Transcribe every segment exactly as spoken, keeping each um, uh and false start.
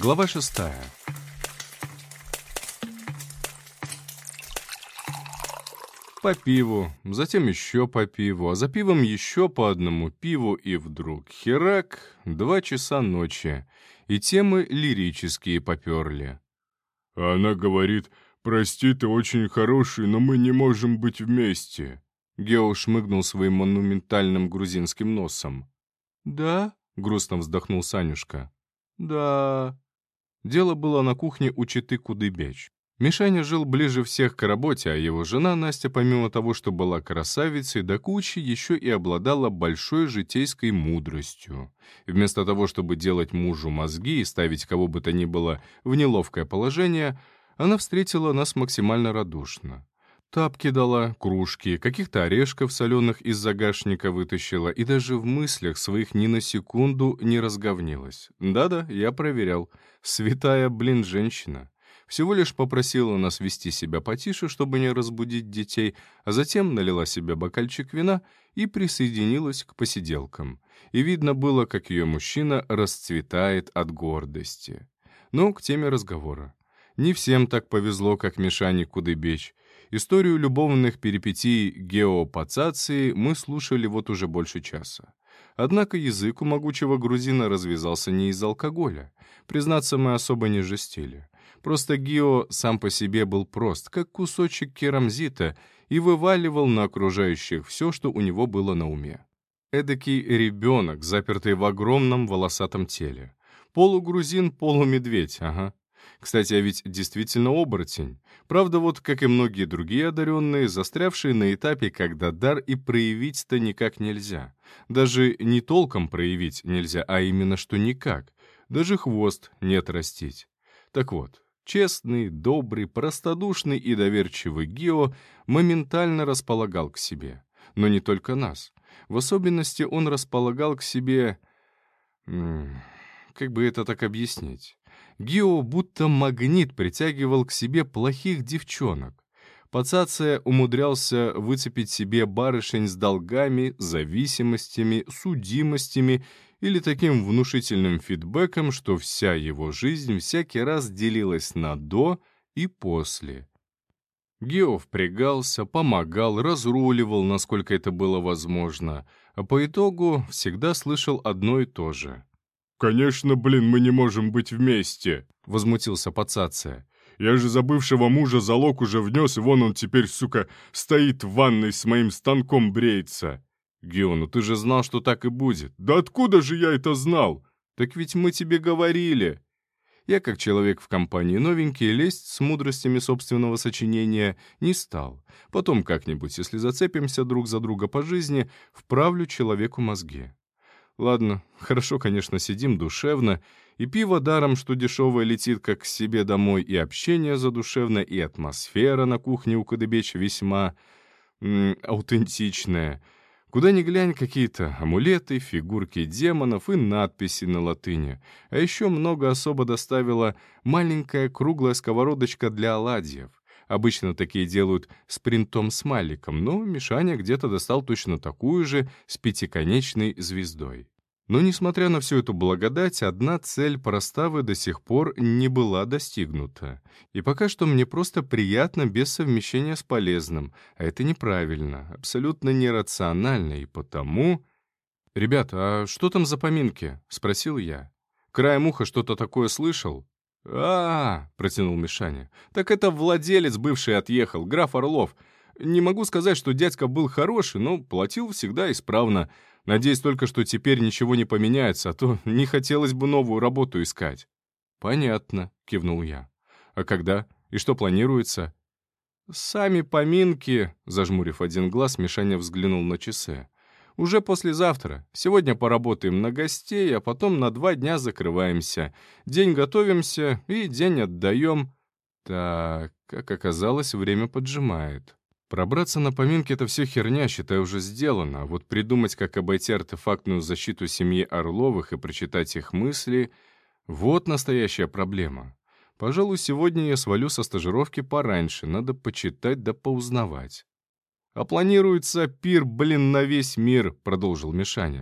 Глава шестая. По пиву, затем еще по пиву, а за пивом еще по одному пиву, и вдруг херак, два часа ночи, и темы лирические поперли. Она говорит: «Прости, ты очень хороший, но мы не можем быть вместе». Гео шмыгнул своим монументальным грузинским носом. «Да?» — грустно вздохнул Санюшка. «Да...» Дело было на кухне у четы Кудыбяч. Мишаня жил ближе всех к работе, а его жена Настя, помимо того, что была красавицей, до кучи еще и обладала большой житейской мудростью. И вместо того, чтобы делать мужу мозги и ставить кого бы то ни было в неловкое положение, она встретила нас максимально радушно. Тапки дала, кружки, каких-то орешков соленых из загашника вытащила и даже в мыслях своих ни на секунду не разговнилась. Да-да, я проверял. Святая, блин, женщина. Всего лишь попросила нас вести себя потише, чтобы не разбудить детей, а затем налила себе бокальчик вина и присоединилась к посиделкам. И видно было, как ее мужчина расцветает от гордости. Ну, к теме разговора. Не всем так повезло, как Мишане Кудыбяч. Историю любовных перипетий геопацации мы слушали вот уже больше часа. Однако язык у могучего грузина развязался не из алкоголя. Признаться, мы особо не жестили. Просто Гео сам по себе был прост, как кусочек керамзита, и вываливал на окружающих все, что у него было на уме. Эдакий ребенок, запертый в огромном волосатом теле. Полугрузин, полумедведь, ага. Кстати, а ведь действительно оборотень. Правда, вот, как и многие другие одаренные, застрявшие на этапе, когда дар и проявить-то никак нельзя. Даже не толком проявить нельзя, а именно что никак. Даже хвост не отрастить. Так вот, честный, добрый, простодушный и доверчивый Гео моментально располагал к себе. Но не только нас. В особенности он располагал к себе... Как бы это так объяснить? Гео будто магнит притягивал к себе плохих девчонок. Пацация умудрялся выцепить себе барышень с долгами, зависимостями, судимостями или таким внушительным фидбэком, что вся его жизнь всякий раз делилась на «до» и «после». Гео впрягался, помогал, разруливал, насколько это было возможно, а по итогу всегда слышал одно и то же. «Конечно, блин, мы не можем быть вместе», — возмутился Пацация. «Я же за бывшего мужа залог уже внес, и вон он теперь, сука, стоит в ванной с моим станком бреется». «Гео, ну ты же знал, что так и будет». «Да откуда же я это знал?» «Так ведь мы тебе говорили». Я, как человек в компании новенький, лезть с мудростями собственного сочинения не стал. Потом как-нибудь, если зацепимся друг за друга по жизни, вправлю человеку мозги. Ладно, хорошо, конечно, сидим душевно, и пиво даром, что дешевое летит как к себе домой, и общение задушевно, и атмосфера на кухне у Кудыбяча весьма м, аутентичная. Куда ни глянь, какие-то амулеты, фигурки демонов и надписи на латыни. А еще много особо доставила маленькая круглая сковородочка для оладьев. Обычно такие делают с принтом-смайликом, но Мишаня где-то достал точно такую же с пятиконечной звездой. Но, несмотря на всю эту благодать, одна цель проставы до сих пор не была достигнута. И пока что мне просто приятно без совмещения с полезным, а это неправильно, абсолютно нерационально, и потому... «Ребята, а что там за поминки?» — спросил я. Краем уха что-то такое слышал. «А, — протянул Мишаня, — так это владелец бывший отъехал, граф Орлов. Не могу сказать, что дядька был хороший, но платил всегда исправно. Надеюсь только, что теперь ничего не поменяется, а то не хотелось бы новую работу искать». «Понятно», — кивнул я. «А когда? И что планируется?» «Сами поминки», — зажмурив один глаз, Мишаня взглянул на часы. «Уже послезавтра. Сегодня поработаем на гостей, а потом на два дня закрываемся. День готовимся и день отдаем». Так, как оказалось, время поджимает. Пробраться на поминки — это все херня, считай, уже сделано. А вот придумать, как обойти артефактную защиту семьи Орловых и прочитать их мысли — вот настоящая проблема. Пожалуй, сегодня я свалю со стажировки пораньше, надо почитать да поузнавать. «А планируется пир, блин, на весь мир», — продолжил Мишаня.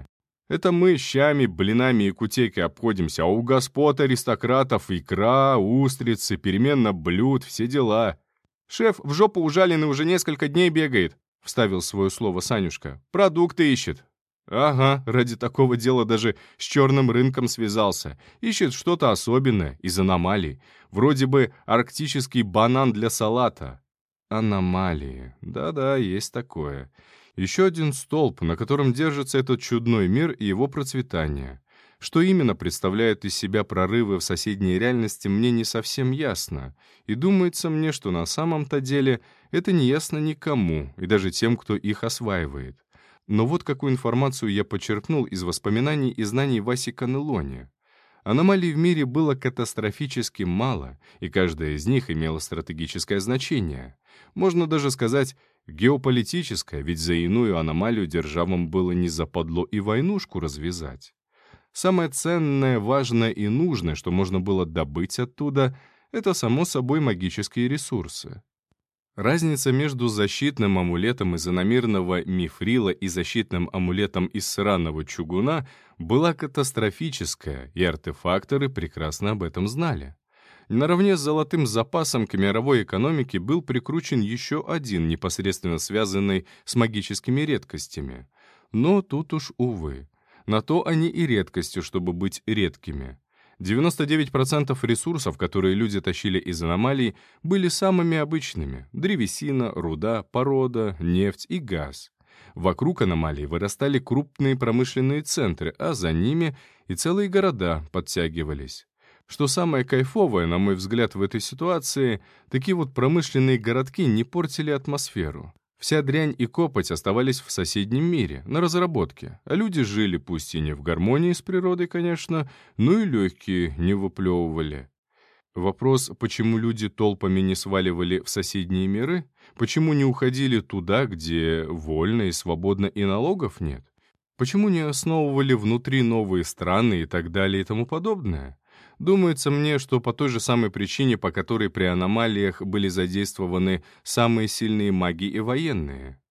Это мы щами, блинами и кутейкой обходимся, а у господ аристократов икра, устрицы, переменно блюд, все дела. Шеф в жопу ужаленный уже несколько дней бегает, — вставил свое слово Санюшка. Продукты ищет. Ага, ради такого дела даже с черным рынком связался. Ищет что-то особенное, из аномалий. Вроде бы арктический банан для салата. Аномалии. Да-да, есть такое. Еще один столб, на котором держится этот чудной мир и его процветание. Что именно представляют из себя прорывы в соседней реальности, мне не совсем ясно. И думается мне, что на самом-то деле это не ясно никому, и даже тем, кто их осваивает. Но вот какую информацию я почерпнул из воспоминаний и знаний Васи Канелони. Аномалий в мире было катастрофически мало, и каждая из них имела стратегическое значение. Можно даже сказать геополитическое, ведь за иную аномалию державам было не западло и войнушку развязать. Самое ценное, важное и нужное, что можно было добыть оттуда, это, само собой, магические ресурсы. Разница между защитным амулетом из иномирного мифрила и защитным амулетом из сраного чугуна была катастрофическая, и артефакторы прекрасно об этом знали. Наравне с золотым запасом к мировой экономике был прикручен еще один, непосредственно связанный с магическими редкостями. Но тут уж, увы, на то они и редкостью, чтобы быть редкими. девяносто девять процентов ресурсов, которые люди тащили из аномалий, были самыми обычными — древесина, руда, порода, нефть и газ. Вокруг аномалий вырастали крупные промышленные центры, а за ними и целые города подтягивались. Что самое кайфовое, на мой взгляд, в этой ситуации, такие вот промышленные городки не портили атмосферу. Вся дрянь и копоть оставались в соседнем мире, на разработке, а люди жили пусть и не в гармонии с природой, конечно, но и легкие не выплевывали. Вопрос, почему люди толпами не сваливали в соседние миры, почему не уходили туда, где вольно и свободно и налогов нет, почему не основывали внутри новые страны и так далее и тому подобное. Думается мне, что по той же самой причине, по которой при аномалиях были задействованы самые сильные маги и военные.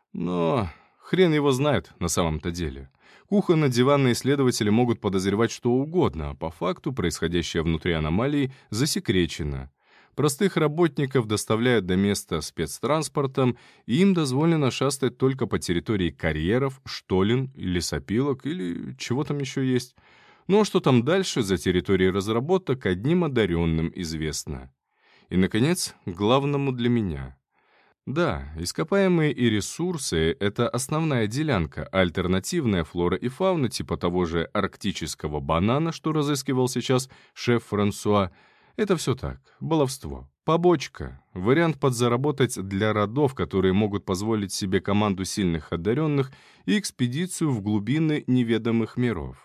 Но хрен его знает на самом-то деле. Кухонно-диванные исследователи могут подозревать что угодно, а по факту происходящее внутри аномалий засекречено. Простых работников доставляют до места спецтранспортом, и им дозволено шастать только по территории карьеров, штолен, лесопилок или чего там еще есть. Ну а что там дальше, за территорией разработок, одним одаренным известно. И, наконец, главному для меня. Да, ископаемые и ресурсы — это основная делянка, а альтернативная флора и фауна типа того же арктического банана, что разыскивал сейчас шеф Франсуа, это все так, баловство, побочка, вариант подзаработать для родов, которые могут позволить себе команду сильных одаренных и экспедицию в глубины неведомых миров.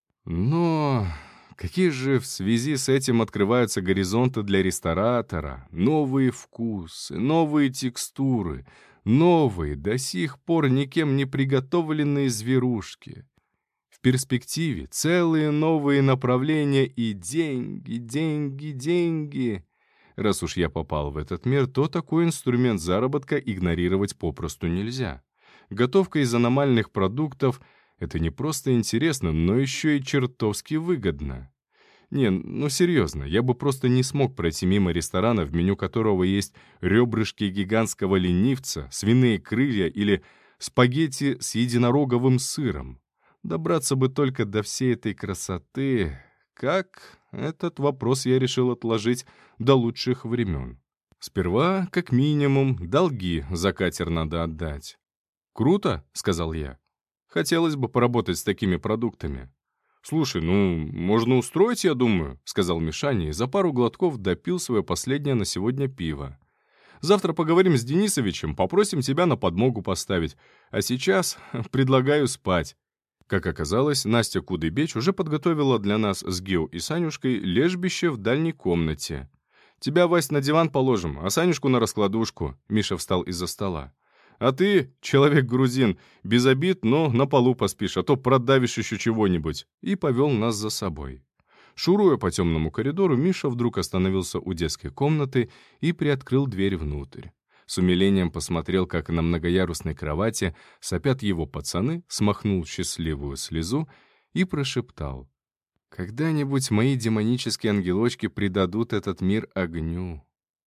Но какие же в связи с этим открываются горизонты для ресторатора, новые вкусы, новые текстуры, новые, до сих пор никем не приготовленные зверушки. В перспективе целые новые направления и деньги, деньги, деньги. Раз уж я попал в этот мир, то такой инструмент заработка игнорировать попросту нельзя. Готовка из аномальных продуктов — это не просто интересно, но еще и чертовски выгодно. Не, ну серьезно, я бы просто не смог пройти мимо ресторана, в меню которого есть ребрышки гигантского ленивца, свиные крылья или спагетти с единороговым сыром. Добраться бы только до всей этой красоты. Как? Этот вопрос я решил отложить до лучших времен. Сперва, как минимум, долги за катер надо отдать. «Круто», — сказал я. «Хотелось бы поработать с такими продуктами». «Слушай, ну, можно устроить, я думаю», — сказал Мишаня и за пару глотков допил свое последнее на сегодня пиво. «Завтра поговорим с Денисовичем, попросим тебя на подмогу поставить, а сейчас предлагаю спать». Как оказалось, Настя Кудыбеч уже подготовила для нас с Гео и Санюшкой лежбище в дальней комнате. «Тебя, Вась, на диван положим, а Санюшку на раскладушку», — Миша встал из-за стола. «А ты, человек-грузин, без обид, но на полу поспишь, а то продавишь еще чего-нибудь», и повел нас за собой. Шуруя по темному коридору, Миша вдруг остановился у детской комнаты и приоткрыл дверь внутрь. С умилением посмотрел, как на многоярусной кровати сопят его пацаны, смахнул счастливую слезу и прошептал: «Когда-нибудь мои демонические ангелочки предадут этот мир огню».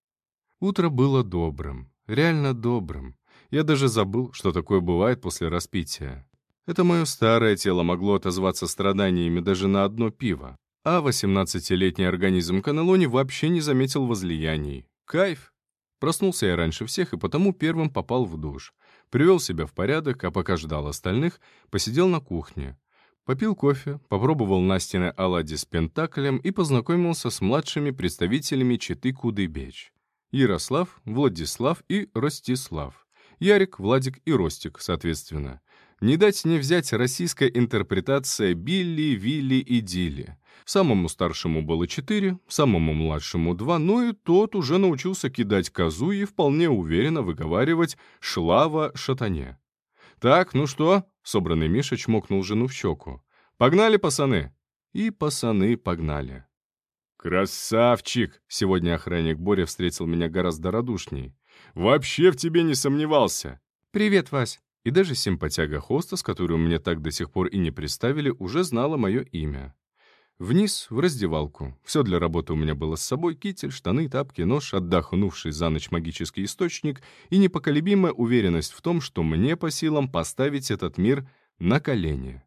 Утро было добрым, реально добрым. Я даже забыл, что такое бывает после распития. Это мое старое тело могло отозваться страданиями даже на одно пиво, а восемнадцатилетний организм Канелони вообще не заметил возлияний. Кайф! Проснулся я раньше всех и потому первым попал в душ. Привел себя в порядок, а пока ждал остальных, посидел на кухне. Попил кофе, попробовал Настины оладьи с пентаклем и познакомился с младшими представителями четы Кудыбеч. Ярослав, Владислав и Ростислав. Ярик, Владик и Ростик, соответственно. Не дать не взять российская интерпретация Билли, Вилли и Дилли. Самому старшему было четыре, самому младшему два, но и тот уже научился кидать козу и вполне уверенно выговаривать «шлава шатане». «Так, ну что?» — собранный Миша чмокнул жену в щеку. «Погнали, пацаны!» И пацаны погнали. «Красавчик!» — сегодня охранник Боря встретил меня гораздо радушней. «Вообще в тебе не сомневался!» «Привет, Вась!» И даже симпатяга-хостес, которую мне так до сих пор и не представили, уже знала мое имя. Вниз, в раздевалку. Все для работы у меня было с собой: китель, штаны, тапки, нож, отдохнувший за ночь магический источник и непоколебимая уверенность в том, что мне по силам поставить этот мир на колени.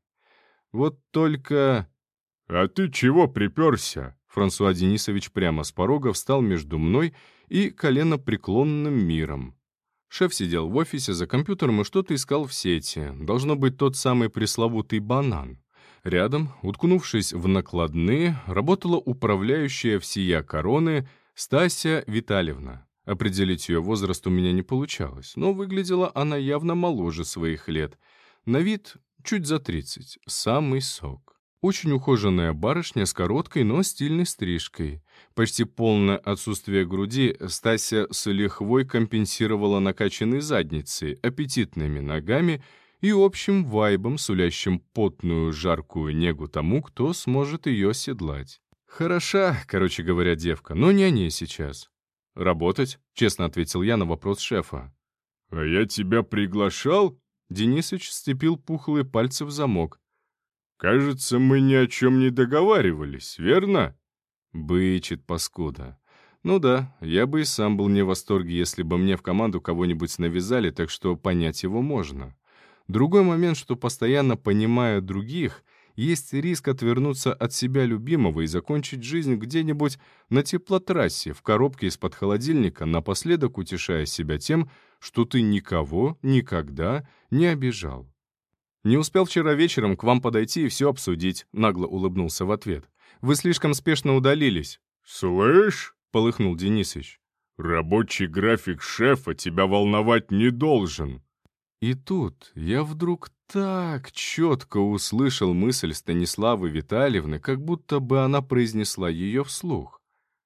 Вот только... «А ты чего приперся?» Франсуа Денисович прямо с порога встал между мной и коленопреклонным миром. Шеф сидел в офисе за компьютером и что-то искал в сети. Должно быть тот самый пресловутый банан. Рядом, уткнувшись в накладные, работала управляющая всея короны Стася Витальевна. Определить ее возраст у меня не получалось, но выглядела она явно моложе своих лет. На вид чуть за тридцать, самый сок. Очень ухоженная барышня с короткой, но стильной стрижкой. Почти полное отсутствие груди Стася с лихвой компенсировала накачанной задницей, аппетитными ногами и общим вайбом, сулящим потную жаркую негу тому, кто сможет ее седлать. Хороша, короче говоря, девка, но не о ней сейчас. «Работать?» — честно ответил я на вопрос шефа. «А я тебя приглашал?» Денисыч сцепил пухлые пальцы в замок. «Кажется, мы ни о чем не договаривались, верно?» Бычит паскуда. Ну да, я бы и сам был не в восторге, если бы мне в команду кого-нибудь навязали, так что понять его можно. Другой момент, что постоянно понимая других, есть риск отвернуться от себя любимого и закончить жизнь где-нибудь на теплотрассе, в коробке из-под холодильника, напоследок утешая себя тем, что ты никого никогда не обижал. «Не успел вчера вечером к вам подойти и все обсудить», — нагло улыбнулся в ответ. «Вы слишком спешно удалились». «Слышь?» — полыхнул Денисыч. «Рабочий график шефа тебя волновать не должен». И тут я вдруг так четко услышал мысль Станиславы Витальевны, как будто бы она произнесла ее вслух.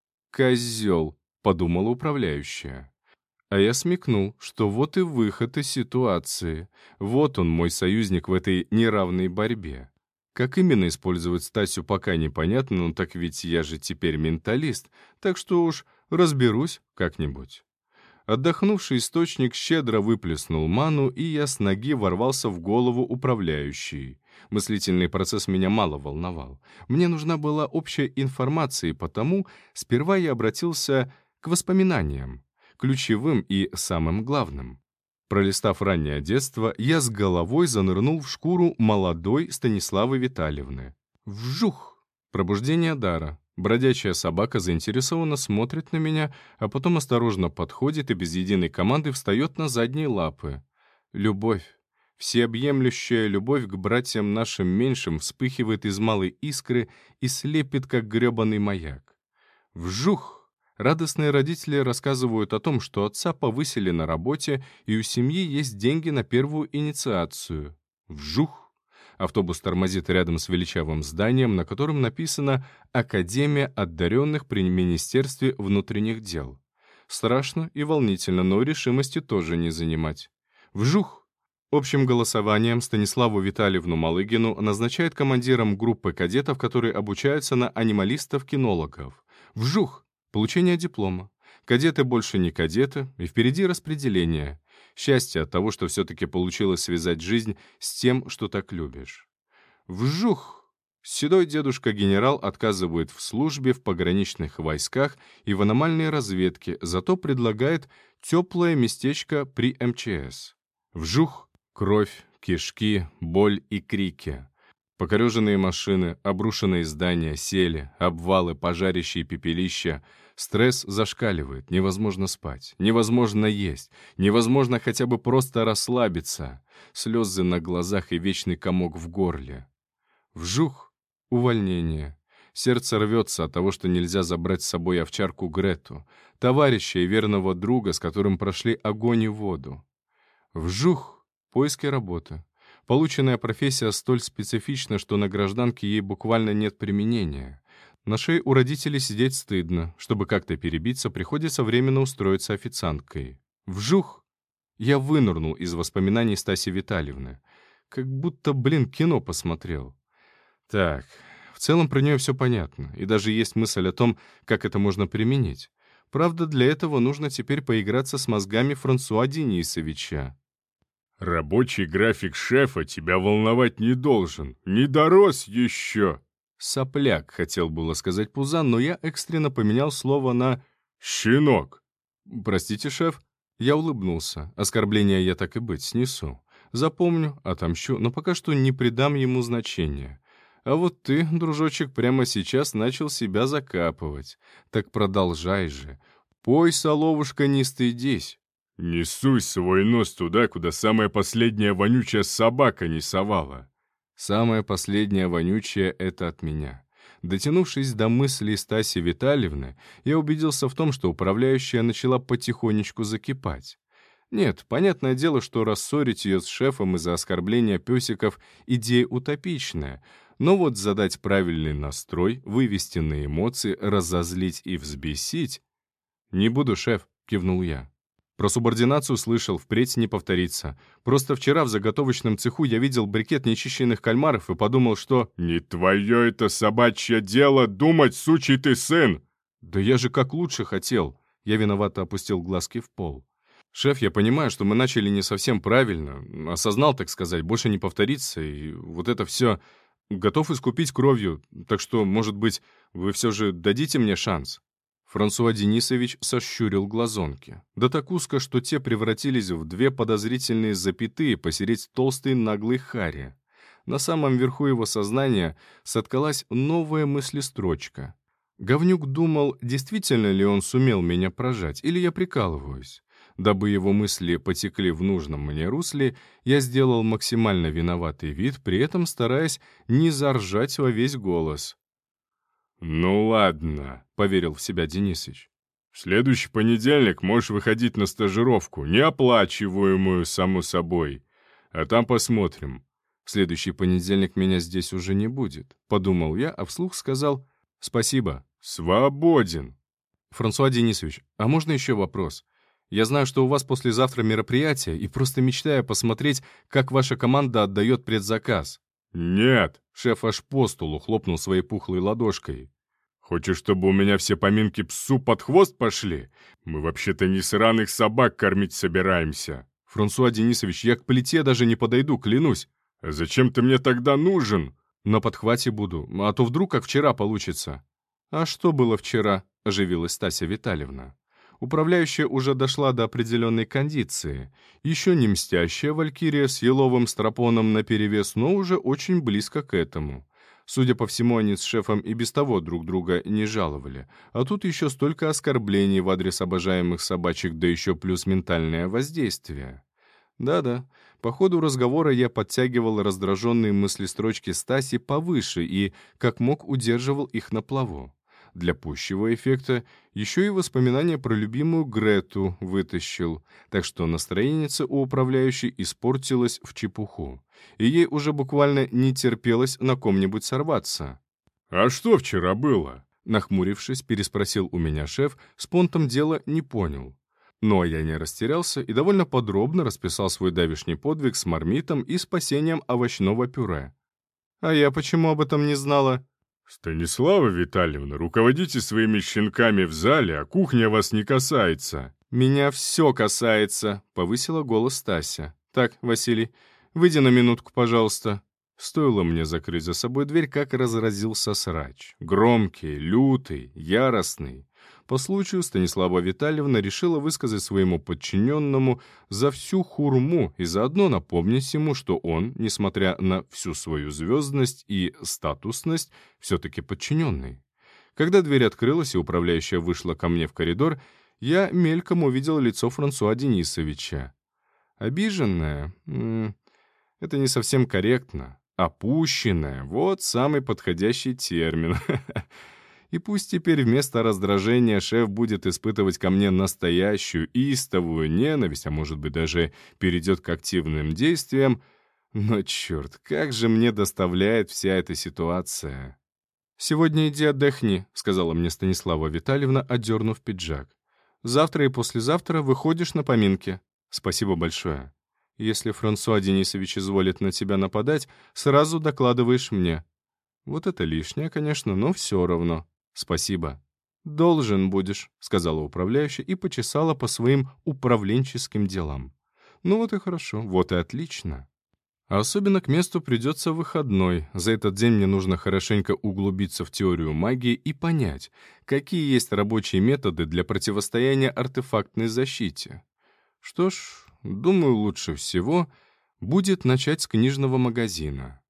«Козел», — подумала управляющая. А я смекнул, что вот и выход из ситуации. Вот он, мой союзник в этой неравной борьбе. Как именно использовать Стасю, пока непонятно, но так ведь я же теперь менталист, так что уж разберусь как-нибудь. Отдохнувший источник щедро выплеснул ману, и я с ноги ворвался в голову управляющей. Мыслительный процесс меня мало волновал. Мне нужна была общая информация, и потому сперва я обратился к воспоминаниям, ключевым и самым главным. Пролистав раннее детство, я с головой занырнул в шкуру молодой Станиславы Витальевны. Вжух! Пробуждение дара. Бродячая собака заинтересованно смотрит на меня, а потом осторожно подходит и без единой команды встает на задние лапы. Любовь. Всеобъемлющая любовь к братьям нашим меньшим вспыхивает из малой искры и слепит, как гребаный маяк. Вжух! Радостные родители рассказывают о том, что отца повысили на работе, и у семьи есть деньги на первую инициацию. Вжух! Автобус тормозит рядом с величавым зданием, на котором написано «Академия одаренных при Министерстве внутренних дел». Страшно и волнительно, но решимости тоже не занимать. Вжух! Общим голосованием Станиславу Витальевну Малыгину назначают командиром группы кадетов, которые обучаются на анималистов-кинологов. Вжух! Получение диплома. Кадеты больше не кадеты, и впереди распределение. Счастье от того, что все-таки получилось связать жизнь с тем, что так любишь. Вжух! Седой дедушка-генерал отказывает в службе в пограничных войсках и в аномальной разведке, зато предлагает теплое местечко при эм че эс. Вжух! Кровь, кишки, боль и крики. Покореженные машины, обрушенные здания, сели, обвалы, пожарища и пепелища. Стресс зашкаливает, невозможно спать, невозможно есть, невозможно хотя бы просто расслабиться. Слезы на глазах и вечный комок в горле. Вжух! Увольнение. Сердце рвется от того, что нельзя забрать с собой овчарку Грету, товарища и верного друга, с которым прошли огонь и воду. Вжух! Поиски работы. Полученная профессия столь специфична, что на гражданке ей буквально нет применения. На шее у родителей сидеть стыдно. Чтобы как-то перебиться, приходится временно устроиться официанткой. Вжух! Я вынырнул из воспоминаний Стаси Витальевны. Как будто, блин, кино посмотрел. Так, в целом про нее все понятно, и даже есть мысль о том, как это можно применить. Правда, для этого нужно теперь поиграться с мозгами Франсуа Денисовича. «Рабочий график шефа тебя волновать не должен. Не дорос еще!» «Сопляк», — хотел было сказать Пузан, но я экстренно поменял слово на «щенок». «Простите, шеф». Я улыбнулся. Оскорбление я так и быть снесу. Запомню, отомщу, но пока что не придам ему значения. А вот ты, дружочек, прямо сейчас начал себя закапывать. Так продолжай же. Пой, соловушка, не стыдись. «Не суй свой нос туда, куда самая последняя вонючая собака не совала». Самое последнее вонючее — это от меня. Дотянувшись до мыслей Стаси Витальевны, я убедился в том, что управляющая начала потихонечку закипать. Нет, понятное дело, что рассорить ее с шефом из-за оскорбления песиков — идея утопичная, но вот задать правильный настрой, вывести на эмоции, разозлить и взбесить... «Не буду, шеф», — кивнул я. Про субординацию слышал, впредь не повторится. Просто вчера в заготовочном цеху я видел брикет нечищенных кальмаров и подумал, что... «Не твое это собачье дело думать, сучий ты сын!» «Да я же как лучше хотел!» Я виновато опустил глазки в пол. «Шеф, я понимаю, что мы начали не совсем правильно. Осознал, так сказать, больше не повторится. И вот это все... Готов искупить кровью. Так что, может быть, вы все же дадите мне шанс?» Франсуа Денисович сощурил глазонки. Да так узко, что те превратились в две подозрительные запятые посередь толстой наглой хари. На самом верху его сознания соткалась новая мыслестрочка. Говнюк думал, действительно ли он сумел меня прожать, или я прикалываюсь. Дабы его мысли потекли в нужном мне русле, я сделал максимально виноватый вид, при этом стараясь не заржать во весь голос. «Ну ладно», — поверил в себя Денисыч. «В следующий понедельник можешь выходить на стажировку, неоплачиваемую, само собой. А там посмотрим». «В следующий понедельник меня здесь уже не будет», — подумал я, а вслух сказал «спасибо». «Свободен». «Франсуа Денисович, а можно еще вопрос? Я знаю, что у вас послезавтра мероприятие, и просто мечтаю посмотреть, как ваша команда отдает предзаказ». «Нет», — шеф аж по столу хлопнул своей пухлой ладошкой. «Хочешь, чтобы у меня все поминки псу под хвост пошли? Мы вообще-то не сраных собак кормить собираемся». «Франсуа Денисович, я к плите даже не подойду, клянусь». «А зачем ты мне тогда нужен?» «На подхвате буду, а то вдруг как вчера получится». «А что было вчера?» — оживилась Стася Витальевна. Управляющая уже дошла до определенной кондиции. Еще не мстящая валькирия с еловым стропоном наперевес, но уже очень близко к этому. Судя по всему, они с шефом и без того друг друга не жаловали. А тут еще столько оскорблений в адрес обожаемых собачек, да еще плюс ментальное воздействие. Да-да, по ходу разговора я подтягивал раздраженные мыслестрочки Стаси повыше и, как мог, удерживал их на плаву. Для пущего эффекта еще и воспоминания про любимую Грету вытащил, так что настроеница у управляющей испортилась в чепуху, и ей уже буквально не терпелось на ком-нибудь сорваться. «А что вчера было?» Нахмурившись, переспросил у меня шеф, с понтом дела не понял. Но я не растерялся и довольно подробно расписал свой давешний подвиг с мармитом и спасением овощного пюре. «А я почему об этом не знала?» «Станислава Витальевна, руководите своими щенками в зале, а кухня вас не касается». «Меня все касается», — повысила голос Тася. «Так, Василий, выйди на минутку, пожалуйста». Стоило мне закрыть за собой дверь, как разразился срач. Громкий, лютый, яростный. По случаю Станислава Витальевна решила высказать своему подчиненному за всю хурму и заодно напомнить ему, что он, несмотря на всю свою звездность и статусность, все-таки подчиненный. Когда дверь открылась и управляющая вышла ко мне в коридор, я мельком увидел лицо Франсуа Денисовича. Обиженная? М-м, это не совсем корректно. Опущенная — вот самый подходящий термин. И пусть теперь вместо раздражения шеф будет испытывать ко мне настоящую истовую ненависть, а может быть даже перейдет к активным действиям, но, черт, как же мне доставляет вся эта ситуация. «Сегодня иди отдохни», — сказала мне Станислава Витальевна, одернув пиджак. «Завтра и послезавтра выходишь на поминки. Спасибо большое. Если Франсуа Денисович изволит на тебя нападать, сразу докладываешь мне. Вот это лишнее, конечно, но все равно. Спасибо». «Должен будешь», — сказала управляющая и почесала по своим управленческим делам. «Ну вот и хорошо, вот и отлично. А особенно к месту придется выходной. За этот день мне нужно хорошенько углубиться в теорию магии и понять, какие есть рабочие методы для противостояния артефактной защите. Что ж, думаю, лучше всего будет начать с книжного магазина.